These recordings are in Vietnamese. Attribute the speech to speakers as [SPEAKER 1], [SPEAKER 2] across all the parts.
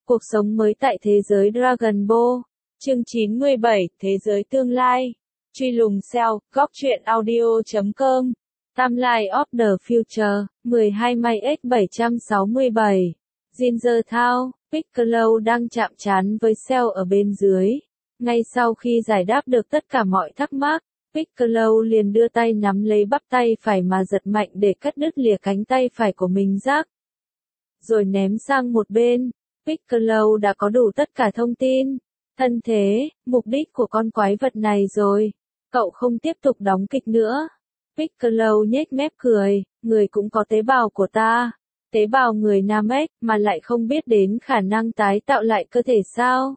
[SPEAKER 1] Cuộc sống mới tại thế giới Dragon Ball. Chương 97, Thế giới tương lai. Truy lùng Cell, góc truyện audio.com. Timeline of the Future, 12 May X767. Ginger Thao, Piccolo đang chạm trán với Cell ở bên dưới. Ngay sau khi giải đáp được tất cả mọi thắc mắc, Piccolo liền đưa tay nắm lấy bắp tay phải mà giật mạnh để cắt đứt lìa cánh tay phải của mình ra. Rồi ném sang một bên. Piccolo đã có đủ tất cả thông tin, thân thế, mục đích của con quái vật này rồi. Cậu không tiếp tục đóng kịch nữa. Piccolo nhếch mép cười, người cũng có tế bào của ta. Tế bào người Namek mà lại không biết đến khả năng tái tạo lại cơ thể sao?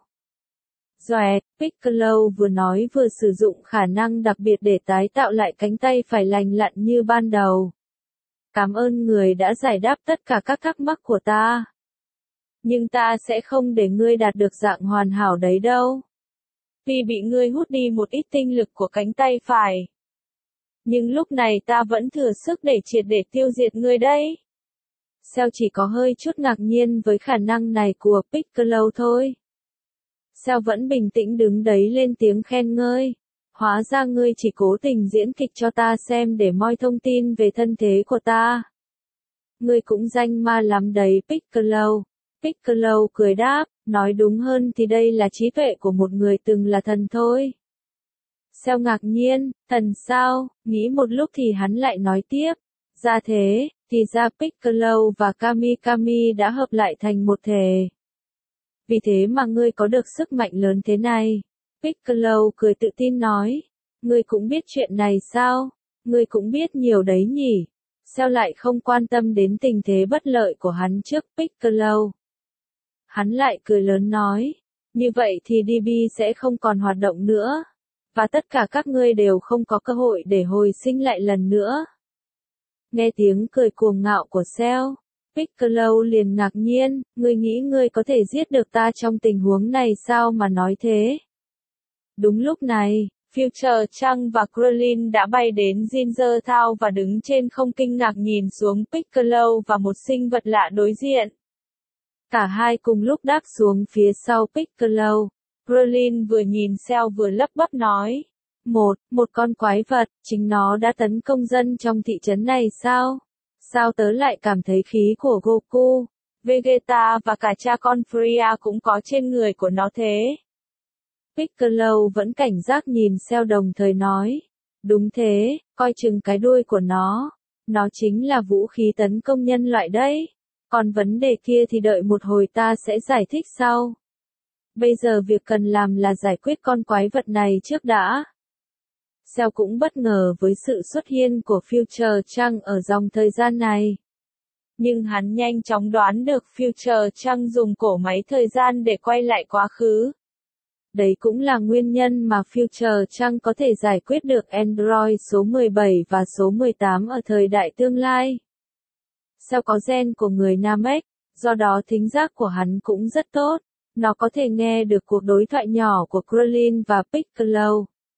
[SPEAKER 1] Doẹt, Piccolo vừa nói vừa sử dụng khả năng đặc biệt để tái tạo lại cánh tay phải lành lặn như ban đầu. Cảm ơn người đã giải đáp tất cả các thắc mắc của ta. Nhưng ta sẽ không để ngươi đạt được dạng hoàn hảo đấy đâu. Vì bị ngươi hút đi một ít tinh lực của cánh tay phải. Nhưng lúc này ta vẫn thừa sức để triệt để tiêu diệt ngươi đấy. Cell chỉ có hơi chút ngạc nhiên với khả năng này của Piccolo thôi. Cell vẫn bình tĩnh đứng đấy lên tiếng khen ngợi. Hóa ra ngươi chỉ cố tình diễn kịch cho ta xem để moi thông tin về thân thế của ta. Ngươi cũng danh ma lắm đấy Piccolo. Piccolo cười đáp, nói đúng hơn thì đây là trí tuệ của một người từng là thần thôi. Cell ngạc nhiên, thần sao, nghĩ một lúc thì hắn lại nói tiếp. Ra thế, thì ra Piccolo và Kami đã hợp lại thành một thể. Vì thế mà ngươi có được sức mạnh lớn thế này. Piccolo cười tự tin nói, ngươi cũng biết chuyện này sao, ngươi cũng biết nhiều đấy nhỉ. Cell lại không quan tâm đến tình thế bất lợi của hắn trước Piccolo. Hắn lại cười lớn nói, như vậy thì DB sẽ không còn hoạt động nữa, và tất cả các ngươi đều không có cơ hội để hồi sinh lại lần nữa. Nghe tiếng cười cuồng ngạo của Cell, Piccolo liền ngạc nhiên, ngươi nghĩ ngươi có thể giết được ta trong tình huống này sao mà nói thế? Đúng lúc này, Future Trăng và Krillin đã bay đến Ginger Thao và đứng trên không kinh ngạc nhìn xuống Piccolo và một sinh vật lạ đối diện. Cả hai cùng lúc đáp xuống phía sau Piccolo. Krillin vừa nhìn Cell vừa lắp bắp nói. Một con quái vật, chính nó đã tấn công dân trong thị trấn này sao? Sao tớ lại cảm thấy khí của Goku, Vegeta và cả cha con Freya cũng có trên người của nó thế? Piccolo vẫn cảnh giác nhìn Cell đồng thời nói. Đúng thế, coi chừng cái đuôi của nó. Nó chính là vũ khí tấn công nhân loại đấy. Còn vấn đề kia thì đợi một hồi ta sẽ giải thích sau. Bây giờ việc cần làm là giải quyết con quái vật này trước đã. Cell cũng bất ngờ với sự xuất hiện của Future Trăng ở dòng thời gian này. Nhưng hắn nhanh chóng đoán được Future Trăng dùng cổ máy thời gian để quay lại quá khứ. Đấy cũng là nguyên nhân mà Future Trăng có thể giải quyết được Android số 17 và số 18 ở thời đại tương lai. Cell có gen của người Namek, do đó thính giác của hắn cũng rất tốt. Nó có thể nghe được cuộc đối thoại nhỏ của Krillin và Piccolo.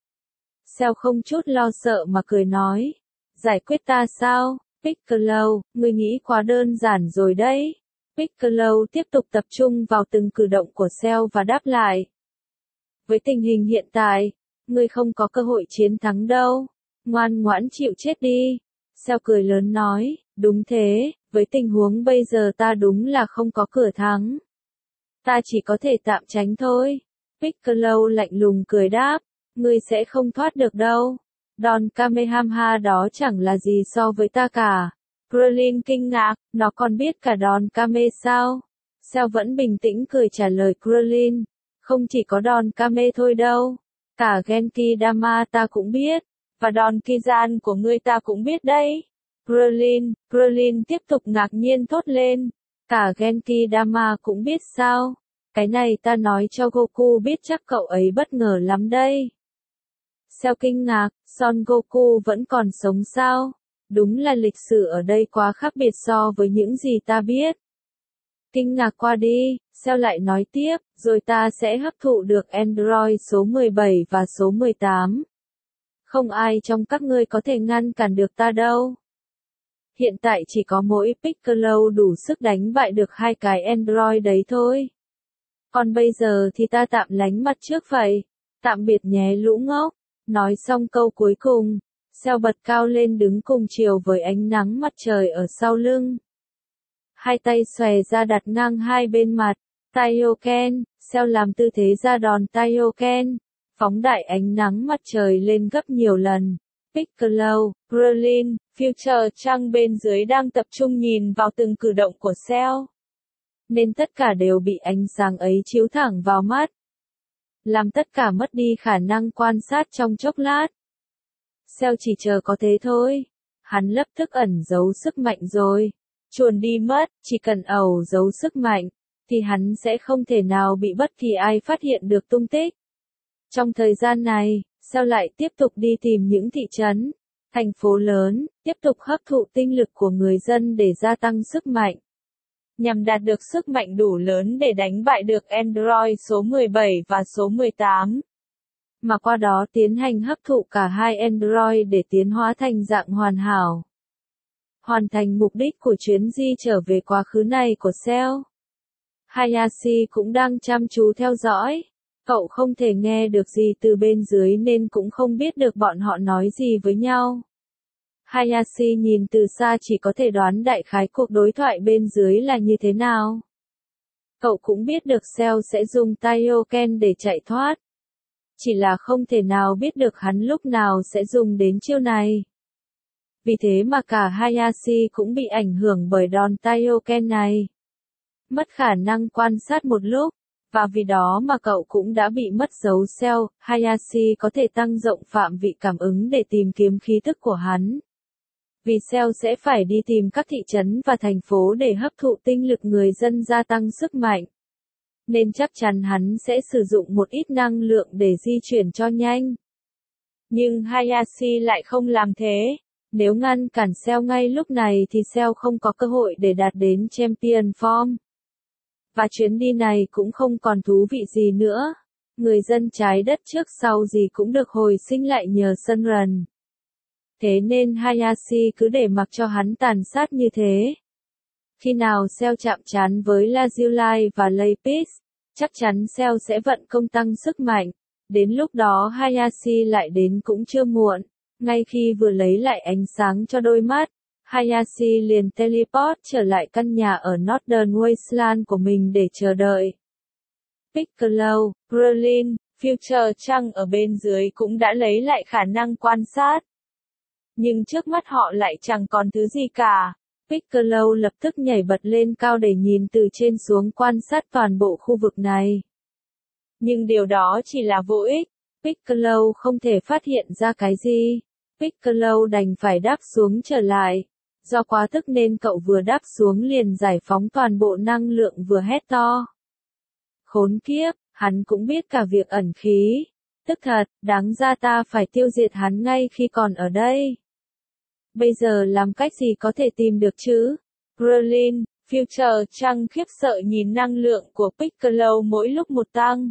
[SPEAKER 1] Cell không chút lo sợ mà cười nói. Giải quyết ta sao, Piccolo, ngươi nghĩ quá đơn giản rồi đấy. Piccolo tiếp tục tập trung vào từng cử động của Cell và đáp lại. Với tình hình hiện tại, ngươi không có cơ hội chiến thắng đâu. Ngoan ngoãn chịu chết đi. Cell cười lớn nói, đúng thế, với tình huống bây giờ ta đúng là không có cửa thắng. Ta chỉ có thể tạm tránh thôi. Piccolo lạnh lùng cười đáp, ngươi sẽ không thoát được đâu. Đòn Kamehameha đó chẳng là gì so với ta cả. Krillin kinh ngạc, nó còn biết cả đòn Kame sao? Cell vẫn bình tĩnh cười trả lời Krillin, không chỉ có đòn Kame thôi đâu. Cả Genki Dama ta cũng biết, và đòn Kizan của ngươi ta cũng biết đấy. Krillin tiếp tục ngạc nhiên thốt lên. Cả Genki Dama cũng biết sao? Cái này ta nói cho Goku biết chắc cậu ấy bất ngờ lắm đây. Cell kinh ngạc, Son Goku vẫn còn sống sao? Đúng là lịch sử ở đây quá khác biệt so với những gì ta biết. Kinh ngạc qua đi, Cell lại nói tiếp, rồi ta sẽ hấp thụ được Android số 17 và số 18. Không ai trong các ngươi có thể ngăn cản được ta đâu. Hiện tại chỉ có mỗi Piccolo đủ sức đánh bại được hai cái Android đấy thôi. Còn bây giờ thì ta tạm lánh mặt trước vậy. Tạm biệt nhé lũ ngốc. Nói xong câu cuối cùng, Cell bật cao lên đứng cùng chiều với ánh nắng mặt trời ở sau lưng. Hai tay xòe ra đặt ngang hai bên mặt. Taioken, Cell làm tư thế ra đòn Taioken, phóng đại ánh nắng mặt trời lên gấp nhiều lần. Piccolo, Krillin, Future Trunks bên dưới đang tập trung nhìn vào từng cử động của Cell. Nên tất cả đều bị ánh sáng ấy chiếu thẳng vào mắt. Làm tất cả mất đi khả năng quan sát trong chốc lát. Cell chỉ chờ có thế thôi. Hắn lập tức ẩn giấu sức mạnh rồi. Chuồn đi mất, chỉ cần ẩn giấu sức mạnh, thì hắn sẽ không thể nào bị bất kỳ ai phát hiện được tung tích. Trong thời gian này, Cell lại tiếp tục đi tìm những thị trấn, thành phố lớn, tiếp tục hấp thụ tinh lực của người dân để gia tăng sức mạnh. Nhằm đạt được sức mạnh đủ lớn để đánh bại được Android số 17 và số 18. Mà qua đó tiến hành hấp thụ cả hai Android để tiến hóa thành dạng hoàn hảo. Hoàn thành mục đích của chuyến di trở về quá khứ này của Cell. Hayashi cũng đang chăm chú theo dõi. Cậu không thể nghe được gì từ bên dưới nên cũng không biết được bọn họ nói gì với nhau. Hayashi nhìn từ xa chỉ có thể đoán đại khái cuộc đối thoại bên dưới là như thế nào. Cậu cũng biết được Cell sẽ dùng Taioken để chạy thoát. Chỉ là không thể nào biết được hắn lúc nào sẽ dùng đến chiêu này. Vì thế mà cả Hayashi cũng bị ảnh hưởng bởi đòn Taioken này. Mất khả năng quan sát một lúc. Và vì đó mà cậu cũng đã bị mất dấu Cell. Hayashi có thể tăng rộng phạm vị cảm ứng để tìm kiếm khí tức của hắn. Vì Cell sẽ phải đi tìm các thị trấn và thành phố để hấp thụ tinh lực người dân gia tăng sức mạnh. Nên chắc chắn hắn sẽ sử dụng một ít năng lượng để di chuyển cho nhanh. Nhưng Hayashi lại không làm thế. Nếu ngăn cản Cell ngay lúc này thì Cell không có cơ hội để đạt đến Champion Form. Và chuyến đi này cũng không còn thú vị gì nữa. Người dân trái đất trước sau gì cũng được hồi sinh lại nhờ Sunrun. Thế nên Hayashi cứ để mặc cho hắn tàn sát như thế. Khi nào Cell chạm trán với Lazuli và Lapis, chắc chắn Cell sẽ vận công tăng sức mạnh. Đến lúc đó Hayashi lại đến cũng chưa muộn. Ngay khi vừa lấy lại ánh sáng cho đôi mắt, Hayashi liền teleport trở lại căn nhà ở Northern Wasteland của mình để chờ đợi. Piccolo, Krillin, Future Trunks ở bên dưới cũng đã lấy lại khả năng quan sát. Nhưng trước mắt họ lại chẳng còn thứ gì cả. Piccolo lập tức nhảy bật lên cao để nhìn từ trên xuống quan sát toàn bộ khu vực này. Nhưng điều đó chỉ là vô ích. Piccolo không thể phát hiện ra cái gì. Piccolo đành phải đáp xuống trở lại. Do quá tức nên cậu vừa đáp xuống liền giải phóng toàn bộ năng lượng vừa hét to. Khốn kiếp, hắn cũng biết cả việc ẩn khí. Tức thật, đáng ra ta phải tiêu diệt hắn ngay khi còn ở đây. Bây giờ làm cách gì có thể tìm được chứ? Krillin, Future Trunks khiếp sợ nhìn năng lượng của Piccolo mỗi lúc một tăng.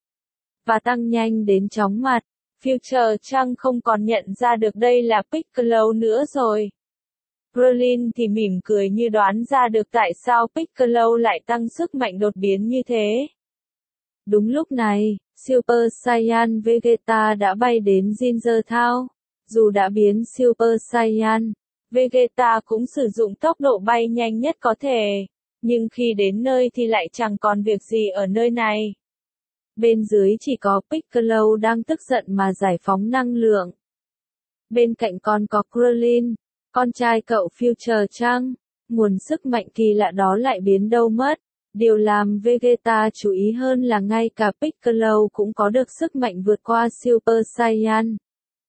[SPEAKER 1] Và tăng nhanh đến chóng mặt. Future Trunks không còn nhận ra được đây là Piccolo nữa rồi. Krillin thì mỉm cười như đoán ra được tại sao Piccolo lại tăng sức mạnh đột biến như thế. Đúng lúc này, Super Saiyan Vegeta đã bay đến Ginger Town. Dù đã biến Super Saiyan, Vegeta cũng sử dụng tốc độ bay nhanh nhất có thể. Nhưng khi đến nơi thì lại chẳng còn việc gì ở nơi này. Bên dưới chỉ có Piccolo đang tức giận mà giải phóng năng lượng. Bên cạnh còn có Krillin, con trai cậu Future Trunks. Nguồn sức mạnh kỳ lạ đó lại biến đâu mất. Điều làm Vegeta chú ý hơn là ngay cả Piccolo cũng có được sức mạnh vượt qua Super Saiyan.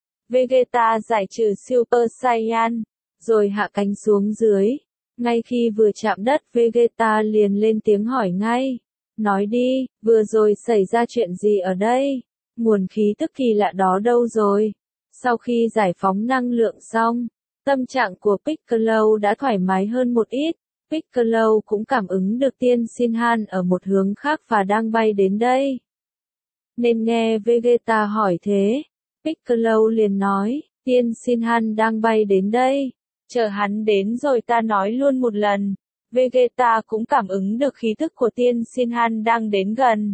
[SPEAKER 1] Vegeta giải trừ Super Saiyan, rồi hạ cánh xuống dưới. Ngay khi vừa chạm đất Vegeta liền lên tiếng hỏi ngay. Nói đi, vừa rồi xảy ra chuyện gì ở đây? Nguồn khí tức kỳ lạ đó đâu rồi? Sau khi giải phóng năng lượng xong, tâm trạng của Piccolo đã thoải mái hơn một ít. Piccolo cũng cảm ứng được tiên Shinhan ở một hướng khác và đang bay đến đây. Nên nghe Vegeta hỏi thế, Piccolo liền nói, tiên Shinhan đang bay đến đây. Chờ hắn đến rồi ta nói luôn một lần. Vegeta cũng cảm ứng được khí tức của Tiên Shinhan đang đến gần.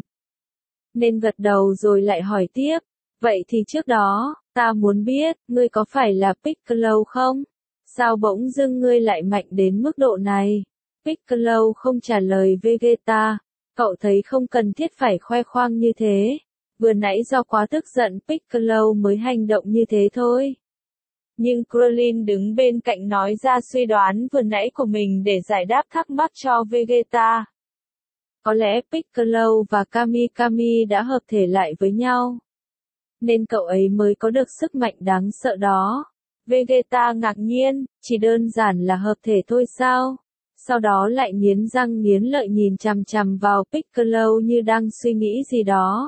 [SPEAKER 1] Nên gật đầu rồi lại hỏi tiếp, vậy thì trước đó, ta muốn biết, ngươi có phải là Piccolo không? Sao bỗng dưng ngươi lại mạnh đến mức độ này? Piccolo không trả lời Vegeta, cậu thấy không cần thiết phải khoe khoang như thế. Vừa nãy do quá tức giận Piccolo mới hành động như thế thôi. Nhưng Krillin đứng bên cạnh nói ra suy đoán vừa nãy của mình để giải đáp thắc mắc cho Vegeta. Có lẽ Piccolo và Kami Kami đã hợp thể lại với nhau. Nên cậu ấy mới có được sức mạnh đáng sợ đó. Vegeta ngạc nhiên, chỉ đơn giản là hợp thể thôi sao? Sau đó lại nghiến răng nghiến lợi nhìn chằm chằm vào Piccolo như đang suy nghĩ gì đó.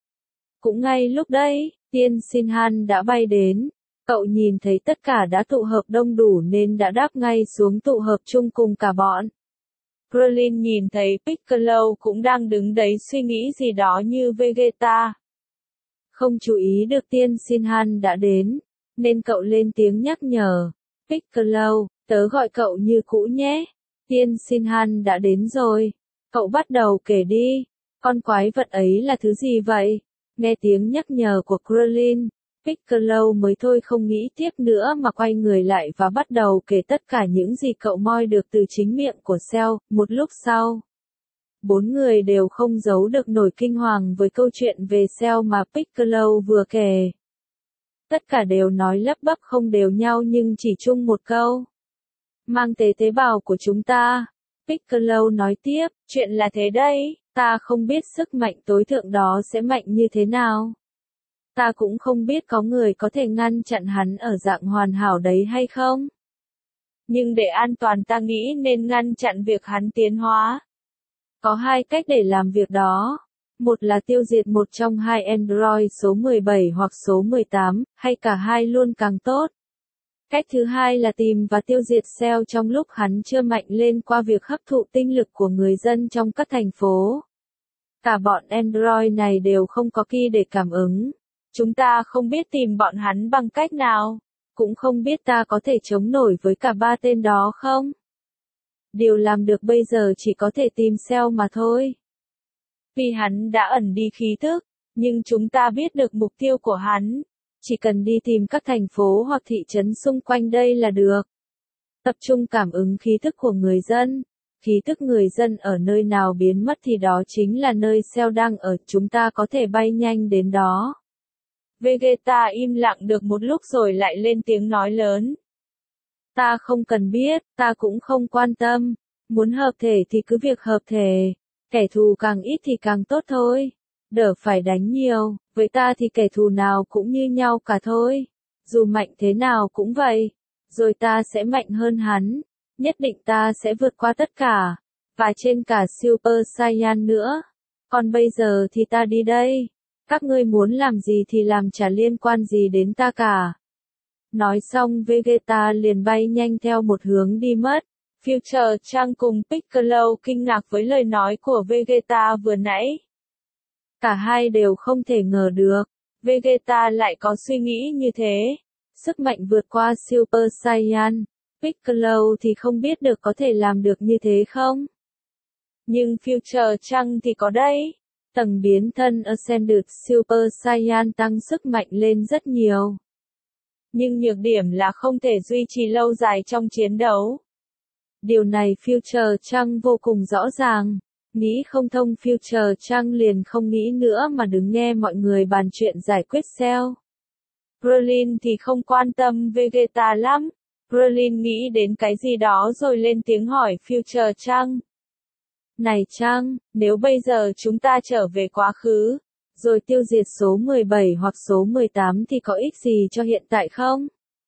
[SPEAKER 1] Cũng ngay lúc đấy, Tiên Shinhan đã bay đến. Cậu nhìn thấy tất cả đã tụ hợp đông đủ nên đã đáp ngay xuống tụ hợp chung cùng cả bọn. Krillin nhìn thấy Piccolo cũng đang đứng đấy suy nghĩ gì đó như Vegeta. Không chú ý được Tiên Shinhan đã đến, nên cậu lên tiếng nhắc nhở. Piccolo, tớ gọi cậu như cũ nhé. Tiên Shinhan đã đến rồi. Cậu bắt đầu kể đi. Con quái vật ấy là thứ gì vậy? Nghe tiếng nhắc nhở của Krillin, Piccolo mới thôi không nghĩ tiếp nữa mà quay người lại và bắt đầu kể tất cả những gì cậu moi được từ chính miệng của Cell. Một lúc sau, bốn người đều không giấu được nổi kinh hoàng với câu chuyện về Cell mà Piccolo vừa kể. Tất cả đều nói lắp bắp không đều nhau nhưng chỉ chung một câu. Mang tế bào của chúng ta. Piccolo nói tiếp, chuyện là thế đấy, ta không biết sức mạnh tối thượng đó sẽ mạnh như thế nào. Ta cũng không biết có người có thể ngăn chặn hắn ở dạng hoàn hảo đấy hay không. Nhưng để an toàn ta nghĩ nên ngăn chặn việc hắn tiến hóa. Có hai cách để làm việc đó. Một là tiêu diệt một trong hai Android số 17 hoặc số 18, hay cả hai luôn càng tốt. Cách thứ hai là tìm và tiêu diệt Cell trong lúc hắn chưa mạnh lên qua việc hấp thụ tinh lực của người dân trong các thành phố. Cả bọn Android này đều không có ki để cảm ứng. Chúng ta không biết tìm bọn hắn bằng cách nào. Cũng không biết ta có thể chống nổi với cả ba tên đó không. Điều làm được bây giờ chỉ có thể tìm Cell mà thôi. Vì hắn đã ẩn đi khí thức, nhưng chúng ta biết được mục tiêu của hắn. Chỉ cần đi tìm các thành phố hoặc thị trấn xung quanh đây là được. Tập trung cảm ứng khí thức của người dân. Khí thức người dân ở nơi nào biến mất thì đó chính là nơi Cell đang ở, chúng ta có thể bay nhanh đến đó. Vegeta im lặng được một lúc rồi lại lên tiếng nói lớn. Ta không cần biết, ta cũng không quan tâm. Muốn hợp thể thì cứ việc hợp thể. Kẻ thù càng ít thì càng tốt thôi. Đỡ phải đánh nhiều, với ta thì kẻ thù nào cũng như nhau cả thôi. Dù mạnh thế nào cũng vậy. Rồi ta sẽ mạnh hơn hắn. Nhất định ta sẽ vượt qua tất cả. Và trên cả Super Saiyan nữa. Còn bây giờ thì ta đi đây. Các ngươi muốn làm gì thì làm, chả liên quan gì đến ta cả. Nói xong Vegeta liền bay nhanh theo một hướng đi mất. Future Trunks cùng Piccolo kinh ngạc với lời nói của Vegeta vừa nãy. Cả hai đều không thể ngờ được, Vegeta lại có suy nghĩ như thế. Sức mạnh vượt qua Super Saiyan. Piccolo thì không biết được có thể làm được như thế không? Nhưng Future Trunks thì có đấy. Tầng biến thân Ascended Super Saiyan tăng sức mạnh lên rất nhiều. Nhưng nhược điểm là không thể duy trì lâu dài trong chiến đấu. Điều này Future Trunks vô cùng rõ ràng. Nghĩ không thông Future Trunks liền không nghĩ nữa mà đứng nghe mọi người bàn chuyện giải quyết Cell. Krillin thì không quan tâm Vegeta lắm. Krillin nghĩ đến cái gì đó rồi lên tiếng hỏi Future Trunks. Này Trunks, nếu bây giờ chúng ta trở về quá khứ, rồi tiêu diệt số 17 hoặc số 18 thì có ích gì cho hiện tại không?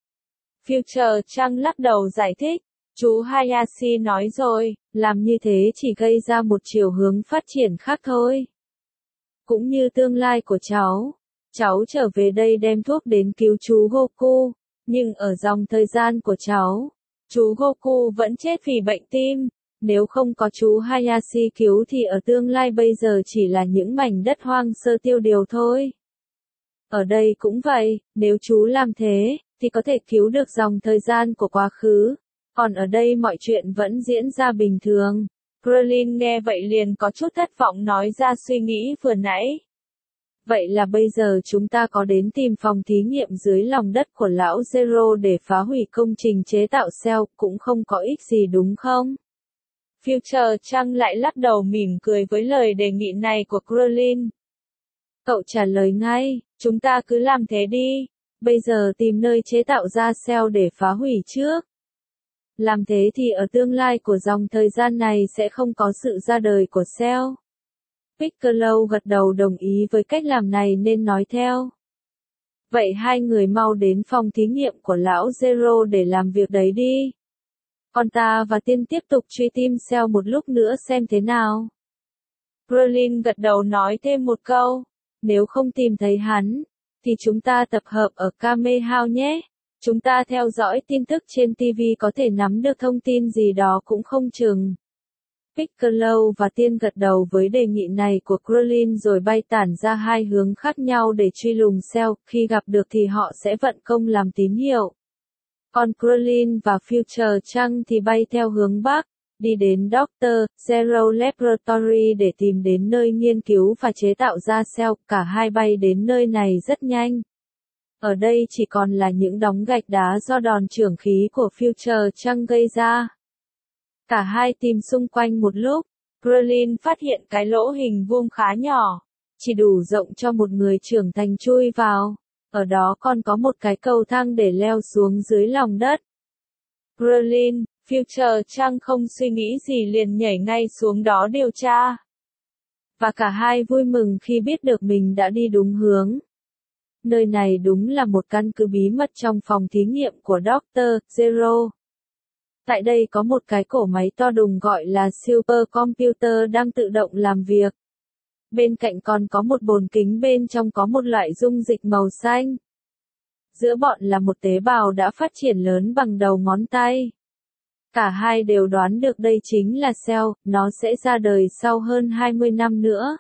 [SPEAKER 1] Future Trunks lắc đầu giải thích. Chú Hayashi nói rồi, làm như thế chỉ gây ra một chiều hướng phát triển khác thôi. Cũng như tương lai của cháu. Cháu trở về đây đem thuốc đến cứu chú Goku, nhưng ở dòng thời gian của cháu, chú Goku vẫn chết vì bệnh tim. Nếu không có chú Hayashi cứu thì ở tương lai bây giờ chỉ là những mảnh đất hoang sơ tiêu điều thôi. Ở đây cũng vậy, nếu chú làm thế, thì có thể cứu được dòng thời gian của quá khứ. Còn ở đây mọi chuyện vẫn diễn ra bình thường. Crowley nghe vậy liền có chút thất vọng nói ra suy nghĩ vừa nãy. Vậy là bây giờ chúng ta có đến tìm phòng thí nghiệm dưới lòng đất của lão Zero để phá hủy công trình chế tạo cell, cũng không có ích gì đúng không? Future Trăng lại lắc đầu mỉm cười với lời đề nghị này của Crowley. Cậu trả lời ngay, chúng ta cứ làm thế đi. Bây giờ tìm nơi chế tạo ra cell để phá hủy trước. Làm thế thì ở tương lai của dòng thời gian này sẽ không có sự ra đời của cell. Piccolo gật đầu đồng ý với cách làm này nên nói theo. Vậy hai người mau đến phòng thí nghiệm của lão Zero để làm việc đấy đi. Còn ta và Tiên tiếp tục truy tìm cell một lúc nữa xem thế nào. Berlin gật đầu nói thêm một câu. Nếu không tìm thấy hắn, thì chúng ta tập hợp ở Kame House nhé. Chúng ta theo dõi tin tức trên TV có thể nắm được thông tin gì đó cũng không chừng. Piccolo và Tiên gật đầu với đề nghị này của Crowley rồi bay tản ra hai hướng khác nhau để truy lùng cell, khi gặp được thì họ sẽ vận công làm tín hiệu. Còn Crowley và Future Trăng thì bay theo hướng Bắc, đi đến Dr. Zero Laboratory để tìm đến nơi nghiên cứu và chế tạo ra cell, cả hai bay đến nơi này rất nhanh. Ở đây chỉ còn là những đống gạch đá do đòn chưởng khí của Future Trăng gây ra. Cả hai tìm xung quanh một lúc, Crowley phát hiện cái lỗ hình vuông khá nhỏ, chỉ đủ rộng cho một người trưởng thành chui vào. Ở đó còn có một cái cầu thang để leo xuống dưới lòng đất. Crowley, Future Trăng không suy nghĩ gì liền nhảy ngay xuống đó điều tra. Và cả hai vui mừng khi biết được mình đã đi đúng hướng. Nơi này đúng là một căn cứ bí mật trong phòng thí nghiệm của Dr. Zero. Tại đây có một cái cổ máy to đùng gọi là supercomputer đang tự động làm việc. Bên cạnh còn có một bồn kính bên trong có một loại dung dịch màu xanh. Giữa bọn là một tế bào đã phát triển lớn bằng đầu ngón tay. Cả hai đều đoán được đây chính là cell, nó sẽ ra đời sau hơn 20 năm nữa.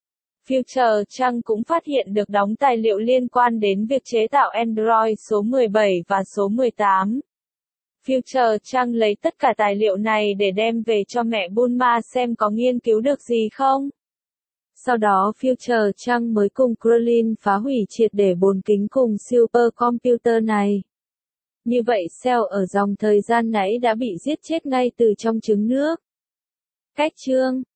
[SPEAKER 1] Future Trăng cũng phát hiện được đống tài liệu liên quan đến việc chế tạo Android số 17 và số 18. Future Trăng lấy tất cả tài liệu này để đem về cho mẹ Bulma xem có nghiên cứu được gì không. Sau đó Future Trăng mới cùng Crowley phá hủy triệt để bồn kính cùng supercomputer này. Như vậy cell ở dòng thời gian nãy đã bị giết chết ngay từ trong trứng nước. Cách chương